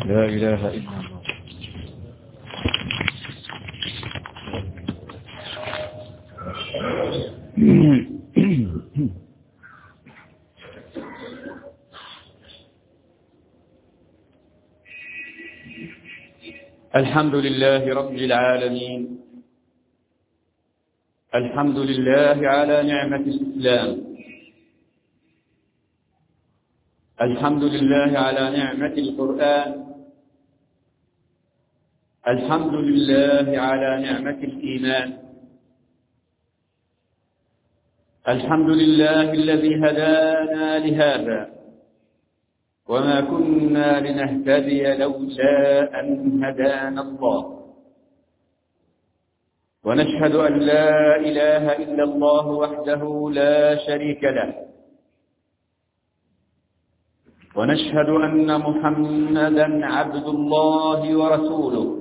لا إله إلا الله. الحمد لله رب العالمين، الحمد لله على نعمة الإسلام، الحمد لله على نعمة القرآن، الحمد لله على نعمة الإيمان، الحمد لله الذي هدانا لهذا وما كنا لنهتدي لولا أن هدانا الله، ونشهد أن لا إله إلا الله وحده لا شريك له، ونشهد أن محمدا عبد الله ورسوله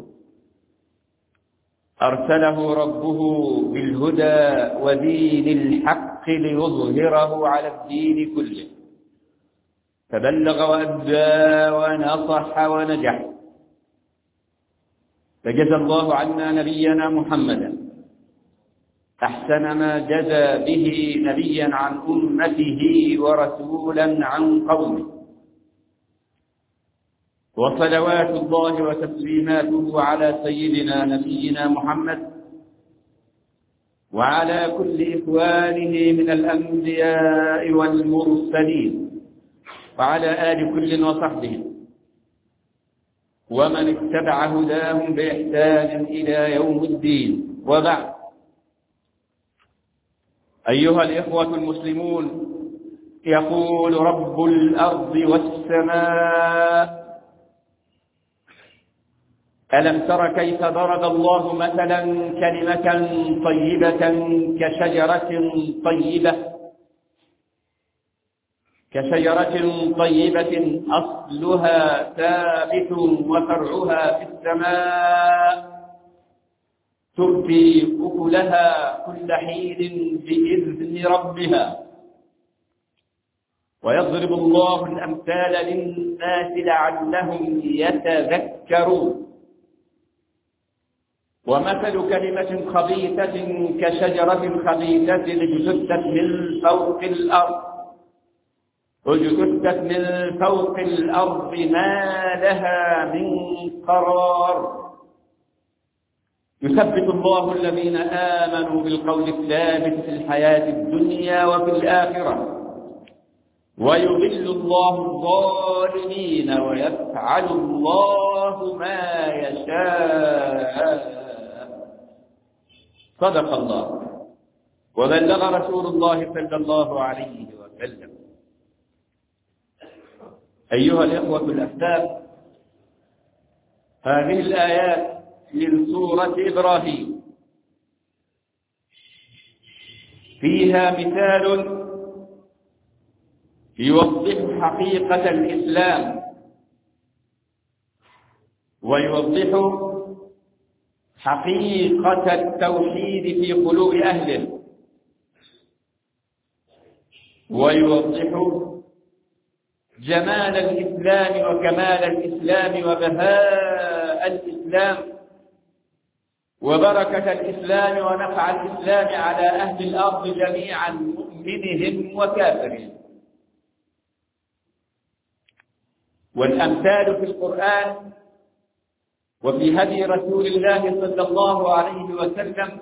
أرسله ربه بالهدى ودين الحق ليظهره على الدين كله، فبلغ وأدى ونصح ونجح، فجزى الله عنا نبينا محمدا أحسن ما جزى به نبيا عن أمته ورسولا عن قومه، وصلوات الله وتسليماته على سيدنا نبينا محمد وعلى كل إخوانه من الأنبياء والمرسلين وعلى آل كل وصحبه ومن اتبع هداهم بإحسان إلى يوم الدين. وبعد، أيها الإخوة المسلمون، يقول رب الأرض والسماء: ألم تر كيف ضرب الله مثلا كلمة طيبة كشجرة طيبة أصلها ثابت وفرعها في السماء تؤتي أكلها كل حين بإذن ربها، ويضرب الله الأمثال للناس لعلهم يتذكرون. ومثل كلمة خبيثة كشجرة خبيثة اجتثت من فوق الأرض ما لها من قرار، يثبت الله الذين آمنوا بالقول الثابت في الحياة الدنيا وفي الآخرة، ويضل الله الظالمين ويفعل الله ما يشاء. صدق الله وبلغ رسول الله صلى الله عليه وسلم. أيها الإخوة الأحباب، هذه الآيات من سورة إبراهيم فيها مثال يوضح حقيقة الإسلام ويوضح حقيقة التوحيد في قلوب أهله، ويوضح جمال الإسلام وكمال الإسلام وبهاء الإسلام وبركة الإسلام ونفع الإسلام على أهل الأرض جميعا، مؤمنهم وكافرهم. والأمثال في القرآن وفي هدي رسول الله صلى الله عليه وسلم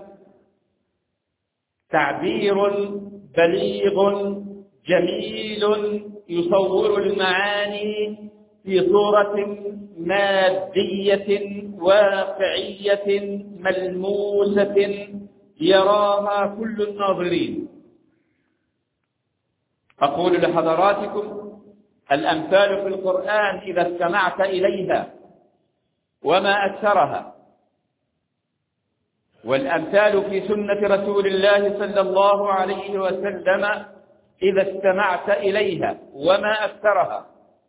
تعبير بليغ جميل يصور المعاني في صورة مادية واقعية ملموسة يراها كل الناظرين. أقول لحضراتكم: الأمثال في القرآن إذا استمعت إليها وما أكثرها، والأمثال في سنة رسول الله صلى الله عليه وسلم إذا استمعت إليها وما أكثرها،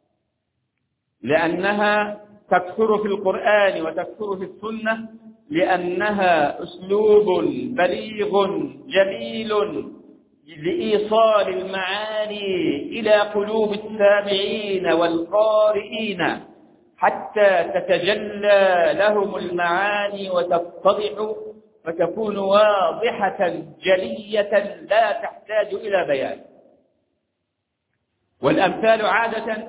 لأنها تكثر في القرآن وتكثر في السنة، لأنها أسلوب بليغ جميل لإيصال المعاني إلى قلوب السامعين والقارئين حتى تتجلى لهم المعاني وتتضح فتكون واضحة جلية لا تحتاج إلى بيان. والأمثال عادة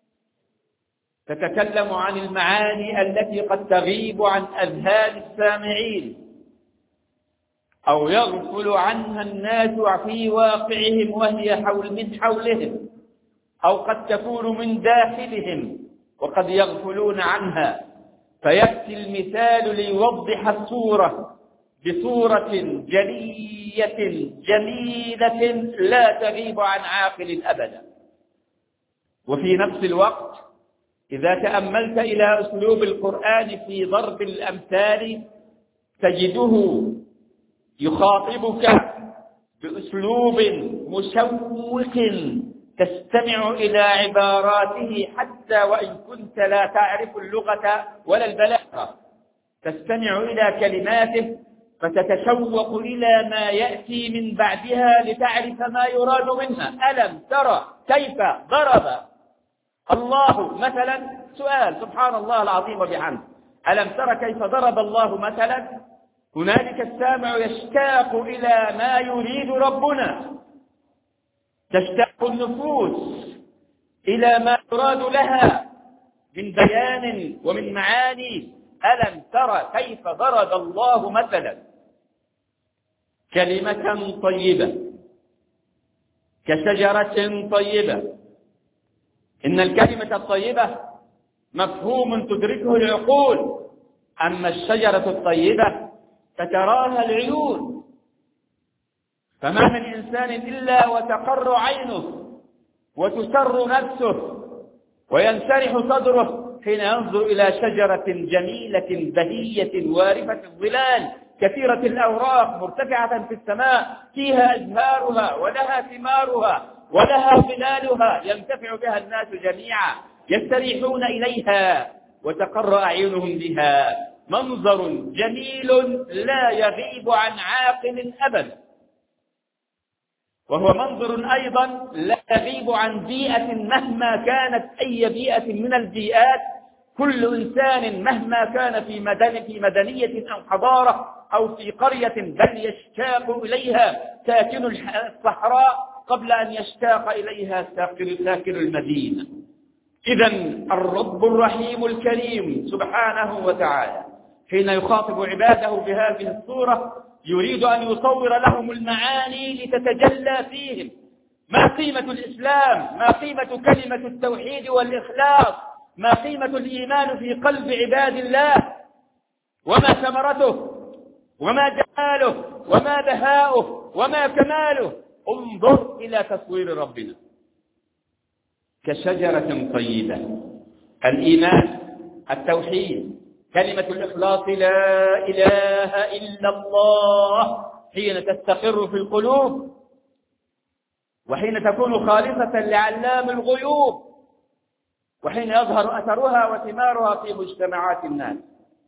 تتكلم عن المعاني التي قد تغيب عن أذهان السامعين أو يغفل عنها الناس في واقعهم وهي من حولهم، أو قد تكون من داخلهم وقد يغفلون عنها، فيأتي المثال ليوضح الصورة بصورة جلية جميلة لا تغيب عن عاقل أبدا. وفي نفس الوقت إذا تأملت إلى أسلوب القرآن في ضرب الأمثال تجده يخاطبك بأسلوب مشوق تستمع إلى عباراته حتى وإن كنت لا تعرف اللغة ولا البلاغة، تستمع إلى كلماته فتتشوق إلى ما يأتي من بعدها لتعرف ما يراد منها. ألم ترى كيف ضرب الله مثلا؟ سؤال، سبحان الله العظيم وبحمده. ألم ترى كيف ضرب الله مثلا؟ هنالك السامع يشتاق إلى ما يريد ربنا، تشتاق النفوس إلى ما يراد لها من بيان ومن معاني. ألم ترى كيف ضرب الله مثلا كلمة طيبة كشجرة طيبة. إن الكلمة الطيبة مفهوم تدركه العقول، أما الشجرة الطيبة فتراها العيون. فما من إنسان إلا وتقر عينه وتسر نفسه وينشرح صدره حين ينظر إلى شجرة جميلة بهية وارفة الظلال كثيرة الأوراق مرتفعة في السماء، فيها أزهارها ولها ثمارها ولها ظلالها ينتفع بها الناس جميعا، يستريحون إليها وتقر أعينهم بها. منظر جميل لا يغيب عن عاقل أبدا. وهو منظر أيضا لا يغيب عن بيئة مهما كانت أي بيئة من البيئات. كل إنسان مهما كان في مدنية أو حضارة أو في قرية بل يشتاق إليها ساكن الصحراء قبل أن يشتاق إليها ساكن المدينة. إذن الرب الرحيم الكريم سبحانه وتعالى حين يخاطب عباده بهذه الصورة يريد أن يصور لهم المعاني لتتجلى فيهم. ما قيمة الإسلام؟ ما قيمة كلمة التوحيد والإخلاص؟ ما قيمة الإيمان في قلب عباد الله؟ وما ثمرته؟ وما جماله؟ وما بهاؤه؟ وما كماله؟ انظر إلى تصوير ربنا كشجرة طيبة. الإيمان، التوحيد، كلمة الإخلاص، لا إله إلا الله، حين تستقر في القلوب وحين تكون خالصة لعلام الغيوب وحين يظهر أثرها وثمارها في مجتمعات الناس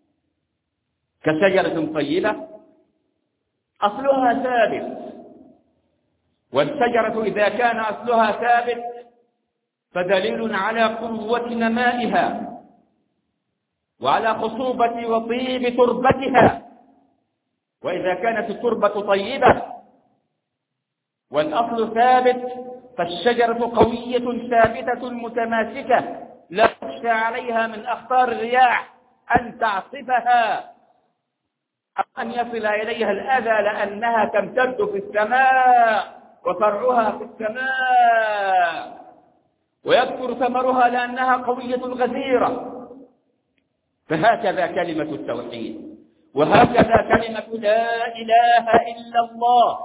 كشجرة طيبة أصلها ثابت. والشجرة إذا كان أصلها ثابت فدليل على قوة نمائها وعلى خصوبة وطيب تربتها. وإذا كانت التربة طيبة والأصل ثابت فالشجرة قوية ثابتة متماسكة لا تخشى عليها من أخطار الرياح أن تعصفها أو أن يصل إليها الأذى، لأنها تمتد في السماء وفرعها في السماء ويكثر ثمرها لأنها قوية غزيرة. فهكذا كلمة التوحيد، وهكذا كلمة لا إله إلا الله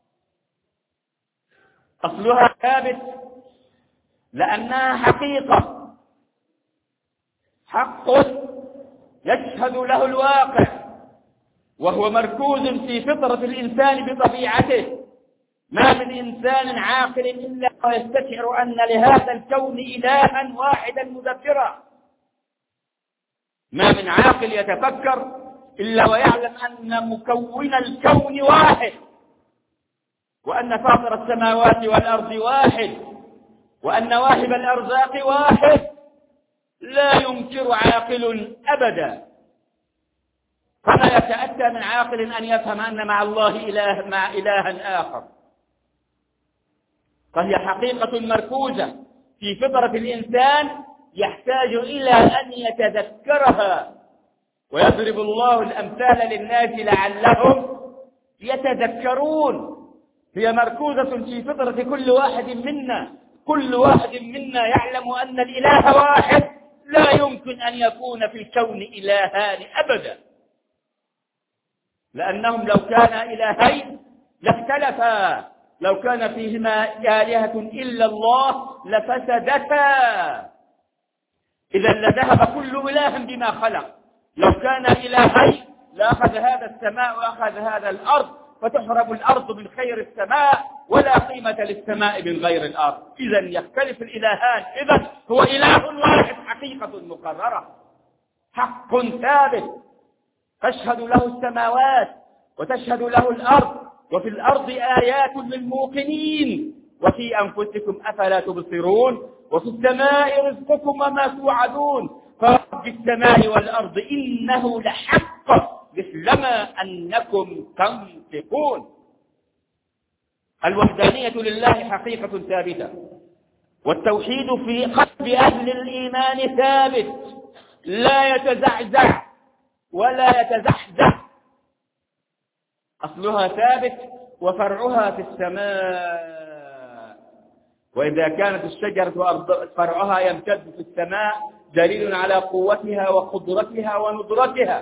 أصلها ثابت لأنها حقيقة، حق يشهد له الواقع، وهو مركوز في فطرة الإنسان بطبيعته. ما من إنسان عاقل إلا ويستشعر أن لهذا الكون إلها واحدا مدبرا. ما من عاقل يتفكر إلا ويعلم أن مكون الكون واحد، وأن فاطر السماوات والأرض واحد، وأن واهب الأرزاق واحد، لا ينكر عاقل أبدا. فما يتأتى من عاقل أن يفهم أن مع الله إلها آخر، فهي حقيقة مركوزة في فطرة الإنسان يحتاج إلى أن يتذكرها. ويضرب الله الأمثال للناس لعلهم يتذكرون. هي مركوزة في فطرة كل واحد منا. كل واحد منا يعلم أن الإله واحد، لا يمكن أن يكون في الكون إلهان أبدا، لأنهم لو كان إلهين لاختلفا. لو كان فيهما آلهة إلا الله لفسدتا، إذا لذهب كل إله بما خلق. لو كان إلهين لأخذ هذا السماء وأخذ هذا الأرض، فتحرم الأرض من خير السماء ولا قيمة للسماء من غير الأرض. إذا يختلف الإلهان. إذا هو إله واحد، حقيقة مقررة، حق ثابت تشهد له السماوات وتشهد له الأرض. وفي الأرض آيات للموقنين وفي أنفسكم أفلا تبصرون وفي السماء رزقكم وما توعدون فرب السماء والأرض إنه لحق مثلما أنكم تنطقون. الوحدانية لله حقيقة ثابتة، والتوحيد في قلب أهل الإيمان ثابت، لا يتزعزع ولا يتزحزح. أصلها ثابت وفرعها في السماء. وإذا كانت الشجرة فرعها يمتد في السماء دليل على قوتها وقدرتها وندرتها.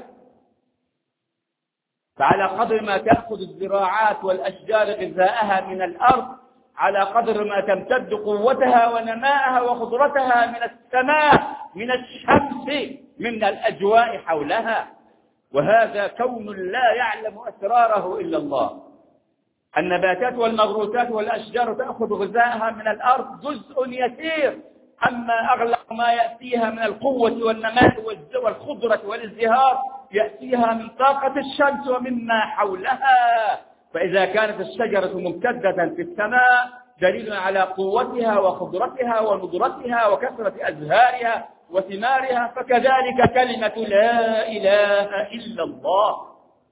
فعلى قدر ما تأخذ الزراعات والأشجار غذاءها من الأرض، على قدر ما تمتد قوتها ونماءها وخضرتها من السماء، من الشمس، من الأجواء حولها. وهذا كون لا يعلم أسراره إلا الله. النباتات والمغروسات والأشجار تأخذ غذاءها من الأرض جزء يسير، أما أغلب ما يأتيها من القوة والنماء والخضرة والازدهار يأتيها من طاقة الشمس ومما حولها. فإذا كانت الشجرة ممتدة في السماء دليل على قوتها وخضرتها وندرتها وكثرة أزهارها وثمارها، فكذلك كلمة لا إله إلا الله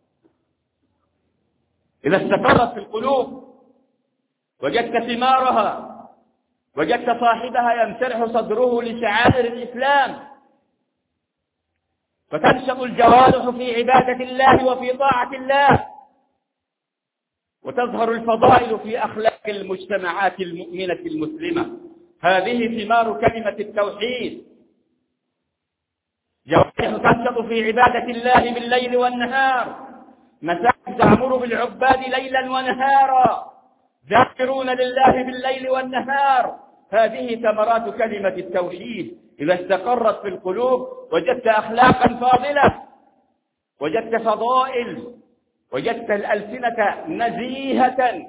إذا استقرت في القلوب وجدت ثمارها، وجدت صاحبها ينشرح صدره لشعائر الإسلام، فتنشط الجوارح في عبادة الله وفي طاعة الله، وتظهر الفضائل في أخلاق المجتمعات المؤمنة المسلمة. هذه ثمار كلمة التوحيد. جوارح تنشط في عبادة الله بالليل والنهار، مساجد تعمر بالعباد ليلا ونهارا، ذاكرون لله بالليل والنهار. هذه ثمرات كلمة التوحيد. إذا استقرت في القلوب وجدت أخلاقا فاضلة، وجدت فضائل، وجدت الألسنة نزيهة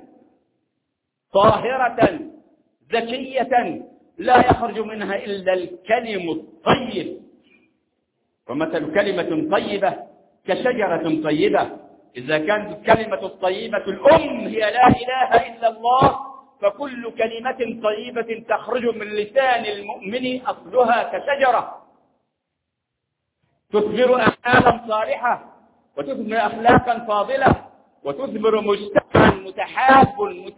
طاهرة ذكية لا يخرج منها إلا الكلم الطيب. ومثل كلمة طيبة كشجرة طيبة. إذا كانت الكلمة الطيبة الأم هي لا إله إلا الله، فكل كلمة طيبة تخرج من لسان المؤمن أصلها كشجرة تثمر أعمالا صالحة وتثمر أخلاقا فاضلة وتثمر مجتمعا متحاب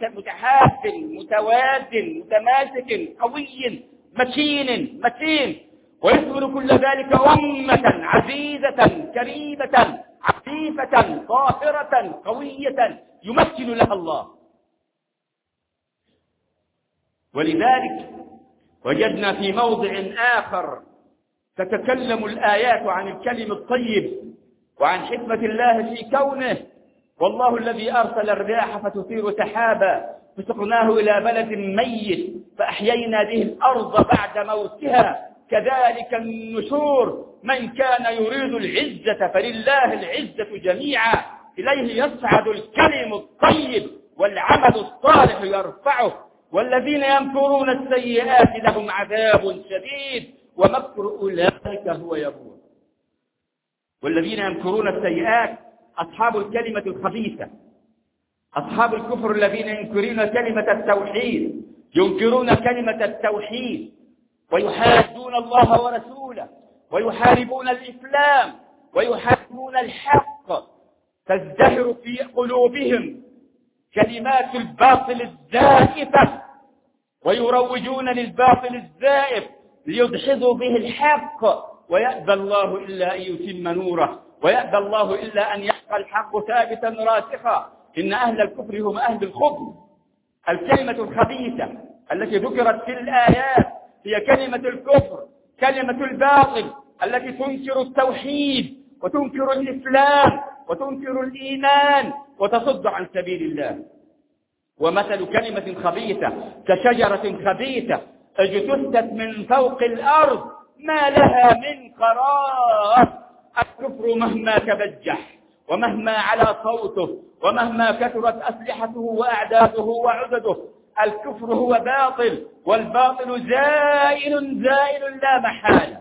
متواد متماسك قوي متين، ويثمر كل ذلك أمة عزيزة كريمة عفيفة طاهرة قوية يمكن لها الله. ولذلك وجدنا في موضع آخر تتكلم الآيات عن الكلم الطيب وعن حكمة الله في كونه. والله الذي أرسل الرياح فتثير سحابا فسقناه إلى بلد ميت فأحيينا به الأرض بعد موتها كذلك النشور. من كان يريد العزة فلله العزة جميعا، إليه يصعد الكلم الطيب والعمل الصالح يرفعه. والذين يمكرون السيئات لهم عذاب شديد ومكر أولئك هو يبور. والذين يمكرون السيئات أصحاب الكلمة الخبيثة، أصحاب الكفر الذين ينكرون كلمة التوحيد، ينكرون كلمة التوحيد ويحادون الله ورسوله ويحاربون الإسلام ويحاربون الحق، تزدهر في قلوبهم كلمات الباطل الزائفة، ويروجون للباطل الزائف ليدحضوا به الحق، ويأبى الله إلا أن يتم نوره، ويأبى الله إلا أن يبقى الحق ثابتا راسخا. إن أهل الكفر هم أهل الخبث. الكلمة الخبيثة التي ذكرت في الآيات هي كلمة الكفر، كلمة الباطل التي تنكر التوحيد وتنكر الإسلام وتنكر الإيمان وتصد عن سبيل الله. ومثل كلمة خبيثة كشجرة خبيثة اجتثت من فوق الأرض ما لها من قرار. الكفر مهما تبجح ومهما على صوته ومهما كثرت أسلحته وأعداده وعدده، الكفر هو باطل، والباطل زائل لا محالة.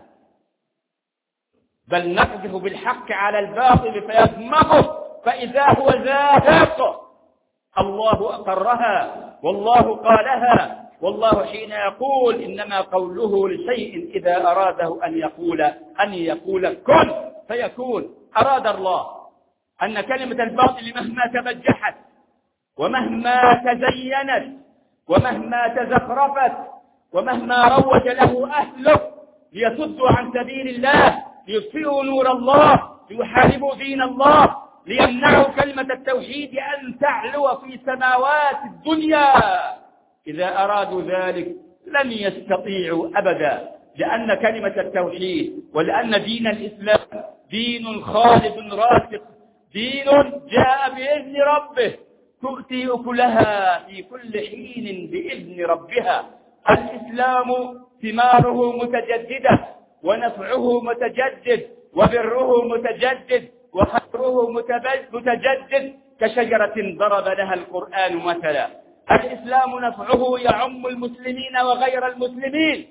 بل نقذف بالحق على الباطل فيدمغه فإذا هو زاهق. الله أقرها والله قالها، والله حين يقول إنما قوله لشيء إذا أراده أن يقول كن فيكون. أراد الله أن كلمة الباطل مهما تبجحت ومهما تزينت ومهما تزخرفت ومهما روج له أهله ليصدوا عن سبيل الله، ليطفئوا نور الله، ليحاربوا دين الله، ليمنعوا كلمة التوحيد أن تعلو في سماوات الدنيا، إذا أرادوا ذلك لن يستطيعوا أبدا، لأن كلمة التوحيد ولأن دين الإسلام دين خالد راسخ، دين جاء بإذن ربه، تؤتي أكلها في كل حين بإذن ربها. الإسلام ثماره متجددة ونفعه متجدد وبره متجدد وخيره متجدد كشجرة ضرب لها القرآن مثلا. الإسلام نفعه يعم المسلمين وغير المسلمين.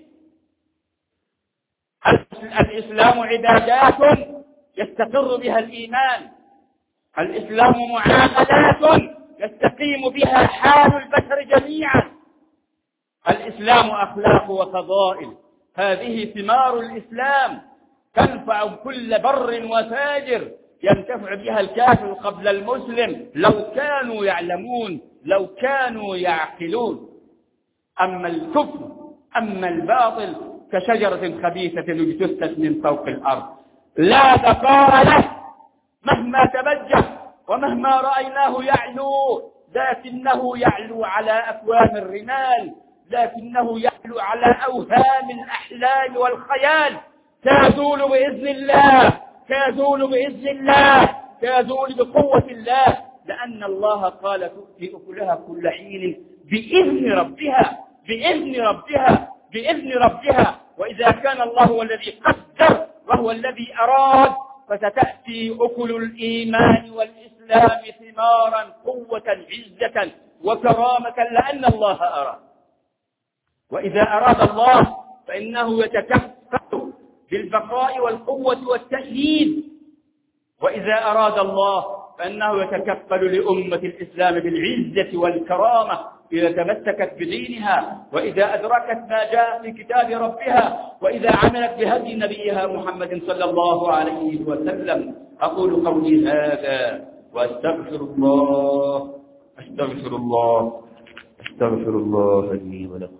الإسلام عبادات يستقر بها الإيمان، الإسلام معاملات يستقيم بها حال البشر جميعا، الإسلام أخلاق وفضائل، هذه ثمار الإسلام تنفع كل بر وفاجر، ينتفع بها الكافر قبل المسلم لو كانوا يعلمون، لو كانوا يعقلون. أما الكفر أما الباطل كشجرة خبيثة اجتثت من فوق الأرض لا بقاء له، مهما تبجح ومهما رأيناه يعلو، لكنه يعلو على أكوام الرمال، لكنه يعلو على أوهام الأحلام والخيال، تزول بإذن الله، تزول بإذن الله، تزول بقوة الله، لأن الله قال تؤتي أكلها كل حين بإذن ربها، بإذن ربها، بإذن ربها. وإذا كان الله هو الذي قدر وهو الذي أراد فستأتي أكل الإيمان والإسلام ثمارا قوة عزة وكرامة، لأن الله أراد. وإذا أراد الله فإنه يتكفل بالبقاء والقوة والتأييد، وإذا أراد الله فإنه يتكفل لأمة الإسلام بالعزة والكرامة إذا تمسكت بدينها، وإذا أدركت ما جاء في كتاب ربها، وإذا عملت بهدي نبيها محمد صلى الله عليه وسلم. أقول قولي هذا وأستغفر الله، أستغفر الله، أستغفر الله لي ولكم.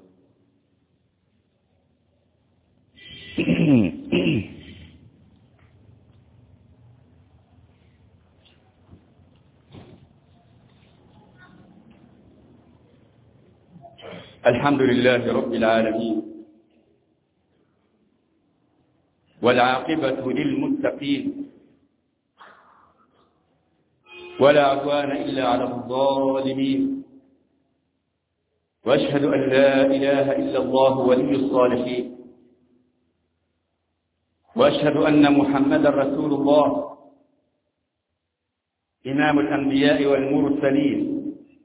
الحمد لله رب العالمين، والعاقبة للمتقين، ولا عدوان إلا على الظالمين، وأشهد أن لا إله إلا الله ولي الصالحين، وأشهد أن محمدا رسول الله إمام الأنبياء والمرسلين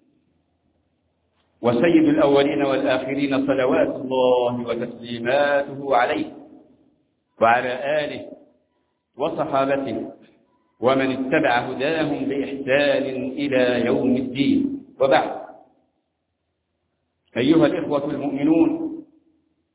وسيد الأولين والآخرين، صلوات الله وتسليماته عليه وعلى آله وصحابته ومن اتبع هداهم بإحسان إلى يوم الدين. وبعد، أيها الإخوة المؤمنون،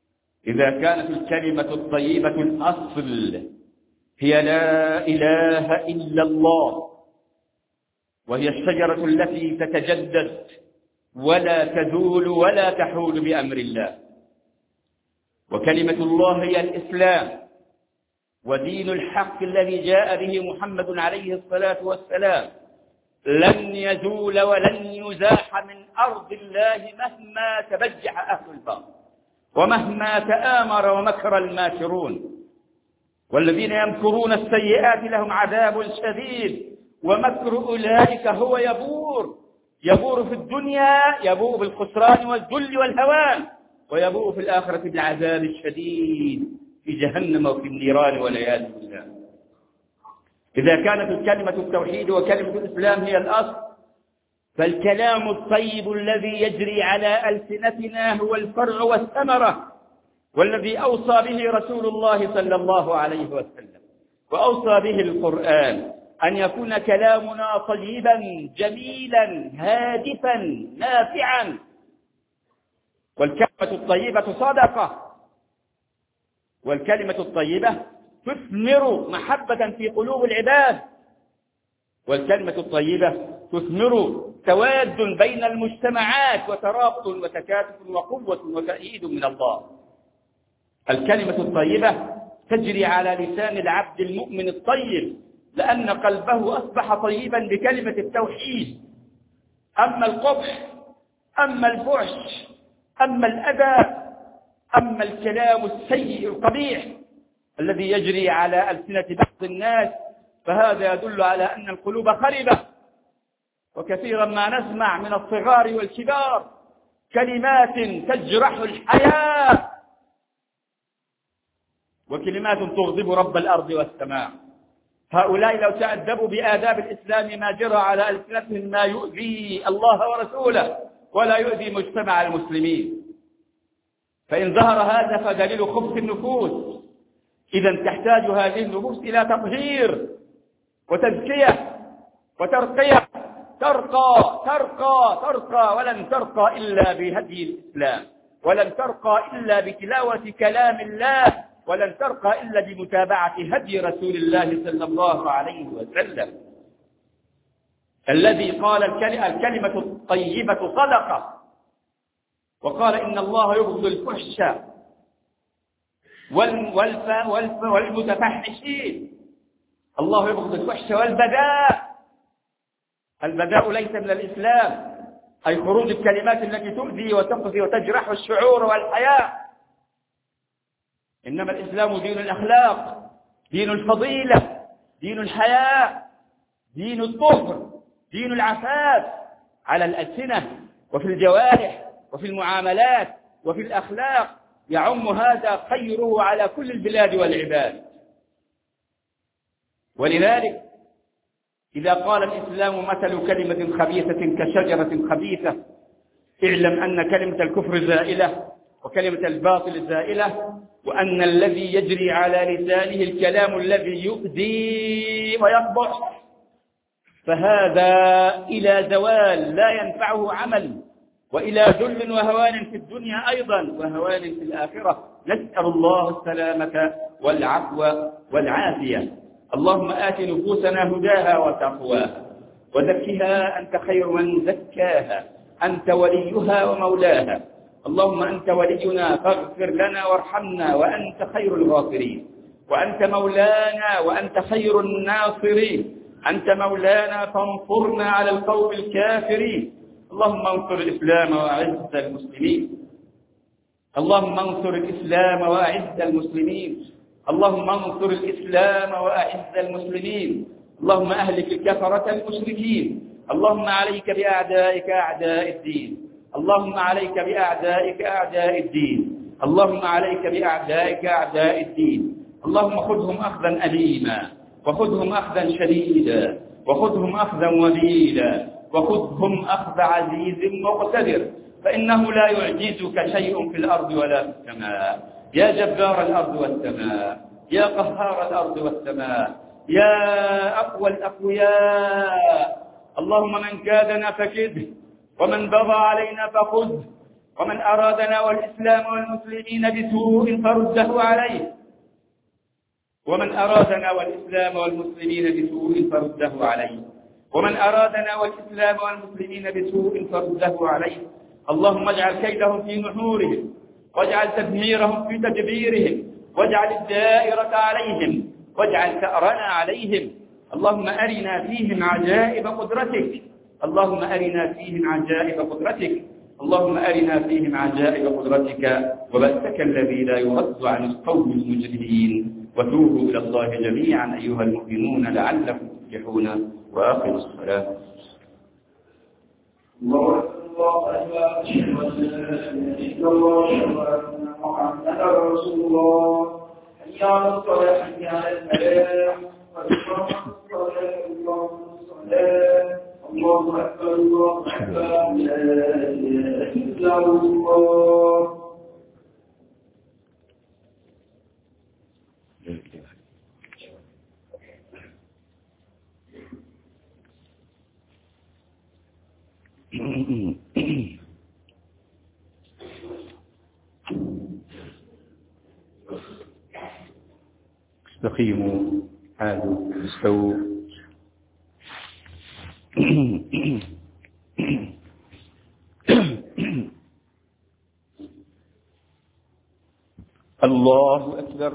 إذا كانت الكلمة الطيبة الأصل هي لا إله إلا الله، وهي الشجرة التي تتجدد ولا تزول ولا تحول بأمر الله، وكلمة الله هي الإسلام ودين الحق الذي جاء به محمد عليه الصلاة والسلام، لن يزول ولن يزاح من أرض الله مهما تبجح أهل الباطل ومهما تآمر ومكر الماكرون. والذين يمكرون السيئات لهم عذاب شديد، ومكر أولئك هو يبور في الدنيا، يبوء بالخسران والذل والهوان، ويبوء في الآخرة بالعذاب الشديد في جهنم وفي النيران والعياذ بالله. إذا كانت الكلمة التوحيد وكلمة الإسلام هي الأصل، فالكلام الطيب الذي يجري على ألسنتنا هو الفرع والثمرة، والذي أوصى به رسول الله صلى الله عليه وسلم وأوصى به القرآن، أن يكون كلامنا طيبا جميلا هادفا نافعا. والكلمة الطيبة صدقة، والكلمة الطيبة تثمر محبة في قلوب العباد، والكلمة الطيبة تثمر تواد بين المجتمعات وترابط وتكاتف وقوة وتأييد من الله. الكلمة الطيبة تجري على لسان العبد المؤمن الطيب، لأن قلبه أصبح طيبا بكلمة التوحيد. أما القبح، أما الفحش، أما الأذى، أما الكلام السيء القبيح الذي يجري على ألسنة بعض الناس، فهذا يدل على أن القلوب خربة. وكثيرا ما نسمع من الصغار والكبار كلمات تجرح الحياة، وكلمات تغضب رب الأرض والسماء. هؤلاء لو تأدبوا بآداب الإسلام ما جرى على ألسنتهم ما يؤذي الله ورسوله ولا يؤذي مجتمع المسلمين. فإن ظهر هذا فدليل خبث النفوس. إذا تحتاج هذه النفوس إلى تطهير وتزكية وترقية، ترقى ترقى ترقى، ولن ترقى إلا بهدي الإسلام، ولن ترقى إلا بتلاوة كلام الله، ولن ترقى إلا بمتابعة هدي رسول الله صلى الله عليه وسلم، الذي قال الكلمة الطيبة صدقة، وقال إن الله يبغض الفحش والمتفحشين. الله يبغض الفحش والبذاء. البذاء ليس من الإسلام، أي خروج الكلمات التي تؤذي وتقذي وتجرح الشعور والحياة. إنما الإسلام دين الأخلاق، دين الفضيلة، دين الحياء، دين الطهر، دين العفاف على الألسنة وفي الجوارح وفي المعاملات وفي الأخلاق. يعم هذا خيره على كل البلاد والعباد. ولذلك إذا قال الإسلام مثل كلمة خبيثة كشجرة خبيثة، اعلم أن كلمة الكفر زائلة وكلمة الباطل زائلة، وأن الذي يجري على لسانه الكلام الذي يؤذي ويقبح، فهذا إلى زوال لا ينفعه عمل، وإلى ذل وهوان في الدنيا أيضا وهوان في الآخرة. نسأل الله السلامة والعفو والعافية. اللهم آت نفوسنا هداها وتقواها وزكها أنت خير من زكاها، أنت وليها ومولاها. اللهم أنت ولينا فاغفر لنا وارحمنا وأنت خير الغافرين، وأنت مولانا وأنت خير الناصرين. أنت مولانا فانصرنا على القوم الكافرين. اللهم انصر الإسلام وأعز المسلمين. اللهم انصر الإسلام وأعز المسلمين. اللهم انصر الإسلام وأعز المسلمين. اللهم أهلك الكفرة المشركين. اللهم عليك بأعدائك أعداء الدين. اللهم عليك بأعدائك أعداء الدين. اللهم عليك بأعدائك أعداء الدين. اللهم خذهم أخذا أليما، وخذهم أخذا شديدا، وخذهم أخذا وبيلا، وخذهم أخذ عزيز مقتدر، فإنه لا يعجزك شيء في الأرض ولا في السماء. يا جبار الأرض والسماء، يا قهار الأرض والسماء، يا أقوى الأقوياء. اللهم من كادنا فكده، ومن بغى علينا فخذه، ومن أرادنا والإسلام والمسلمين بسوء فرده عليه، ومن أرادنا والإسلام والمسلمين بسوء فرده عليه، ومن أرادنا والإسلام والمسلمين بسوء فرده عليه. اللهم اجعل كيدهم في نحورهم، واجعل تدميرهم في تدبيرهم، واجعل الدائرة عليهم، واجعل ثأرنا عليهم. اللهم أرنا فيهم عجائب قدرتك، اللهم أرنا فيهم عجائب قدرتك، اللهم أرنا فيهم عجائب قدرتك وبأسك الذي لا يرد عن القوم المجرمين. وتوبوا إلى الله جميعا أيها المؤمنون لعلكم تفلحون. وآخر الصلاة. الله أكبر. أشهد أن لا إله إلا الله وأن محمدا رسول الله. حي على الصلاة، حي على الفلاح، قد قامت الصلاة، اللهم الصلاة. الله أكبر، الله أكبر، لا إله إلا الله. استقيموا، عادوا، استووا. الله أكبر.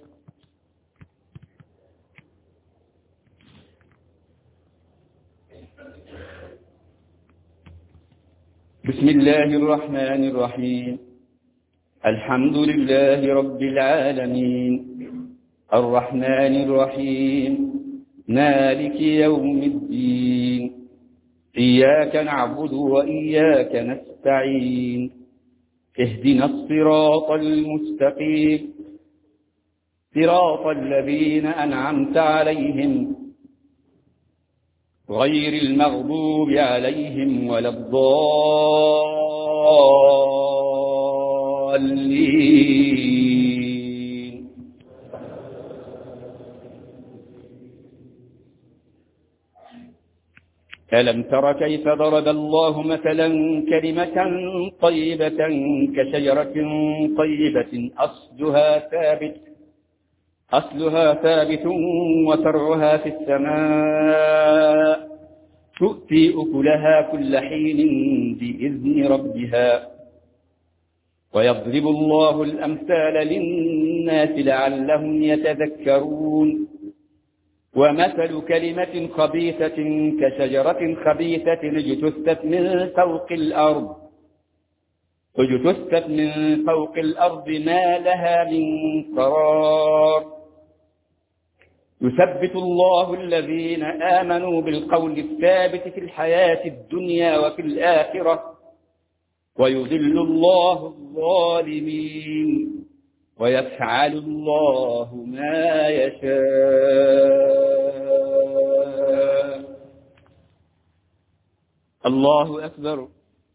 بسم الله الرحمن الرحيم. الحمد لله رب العالمين، الرحمن الرحيم، مالك يوم الدين، إياك نعبد وإياك نستعين، اهدنا الصراط المستقيم، صراط الذين أنعمت عليهم غير المغضوب عليهم ولا الضالين. ألم تر كيف ضرب الله مثلا كلمة طيبة كشجرة طيبة أصلها ثابت وفرعها في السماء، تؤتي أكلها كل حين بإذن ربها، ويضرب الله الأمثال للناس لعلهم يتذكرون. ومثل كلمة خبيثة كشجرة خبيثة اجتثت من فوق الأرض ما لها من قرار. يثبت الله الذين آمنوا بالقول الثابت في الحياة الدنيا وفي الآخرة، ويذل الله الظالمين، ويفعل الله ما يشاء. الله أكبر.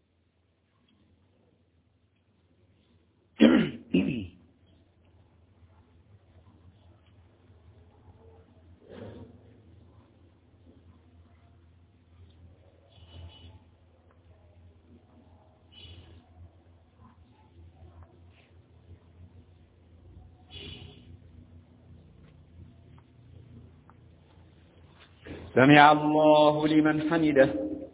سمع الله لمن حمده.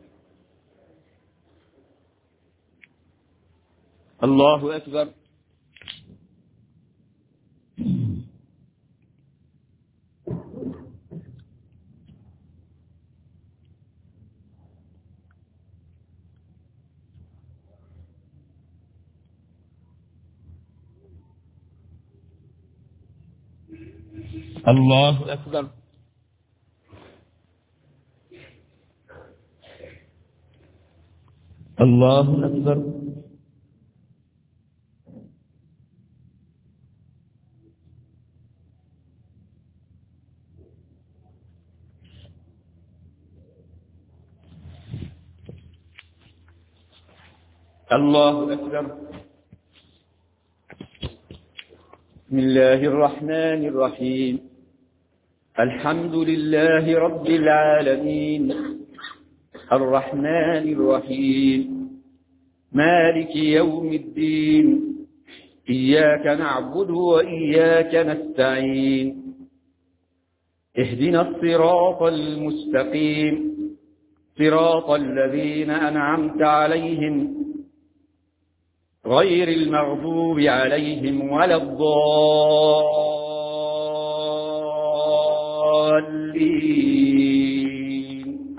الله أكبر. الله أكبر. الله أكبر. الله أكبر. بسم الله الرحمن الرحيم. الحمد لله رب العالمين، الرحمن الرحيم، مالك يوم الدين إياك نعبد وإياك نستعين اهدنا الصراط المستقيم صراط الذين أنعمت عليهم غير المغضوب عليهم ولا الضالين.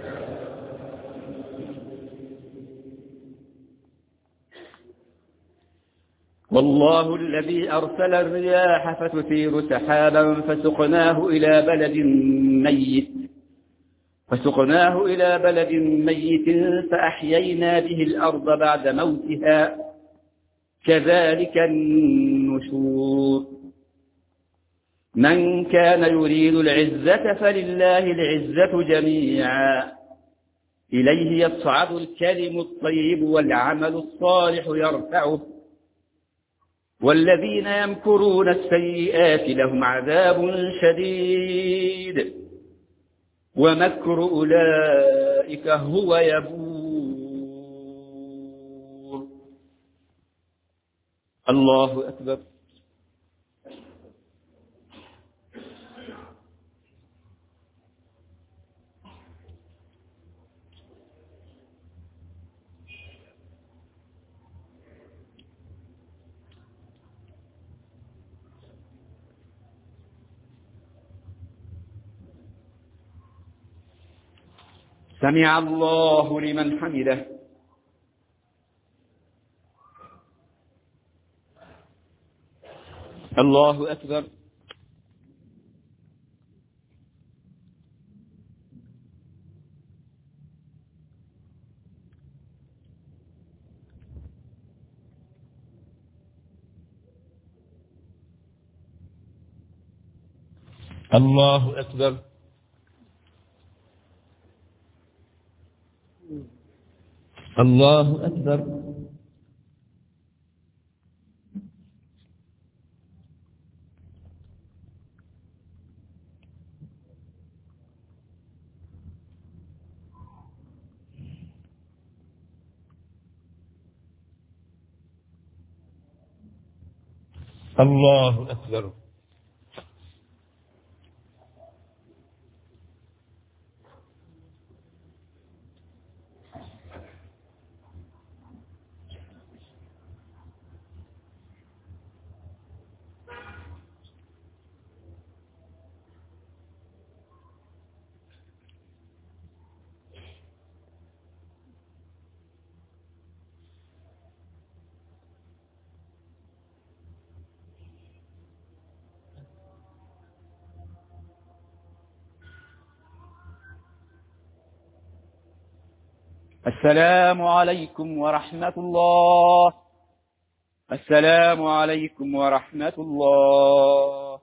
والله الذي أرسل الرياح فتثير سحابا فسقناه إلى بلد ميت فأحيينا به الأرض بعد موتها كذلك النشور. من كان يريد العزة فلله العزة جميعا إليه يصعد الكلم الطيب والعمل الصالح يرفعه والذين يمكرون السيئات لهم عذاب شديد ومكر أولئك هو يبور. الله أكبر. سمع الله لمن حمده. الله أكبر. الله أكبر. الله أكبر. الله أكبر. السلام عليكم ورحمة الله. السلام عليكم ورحمة الله.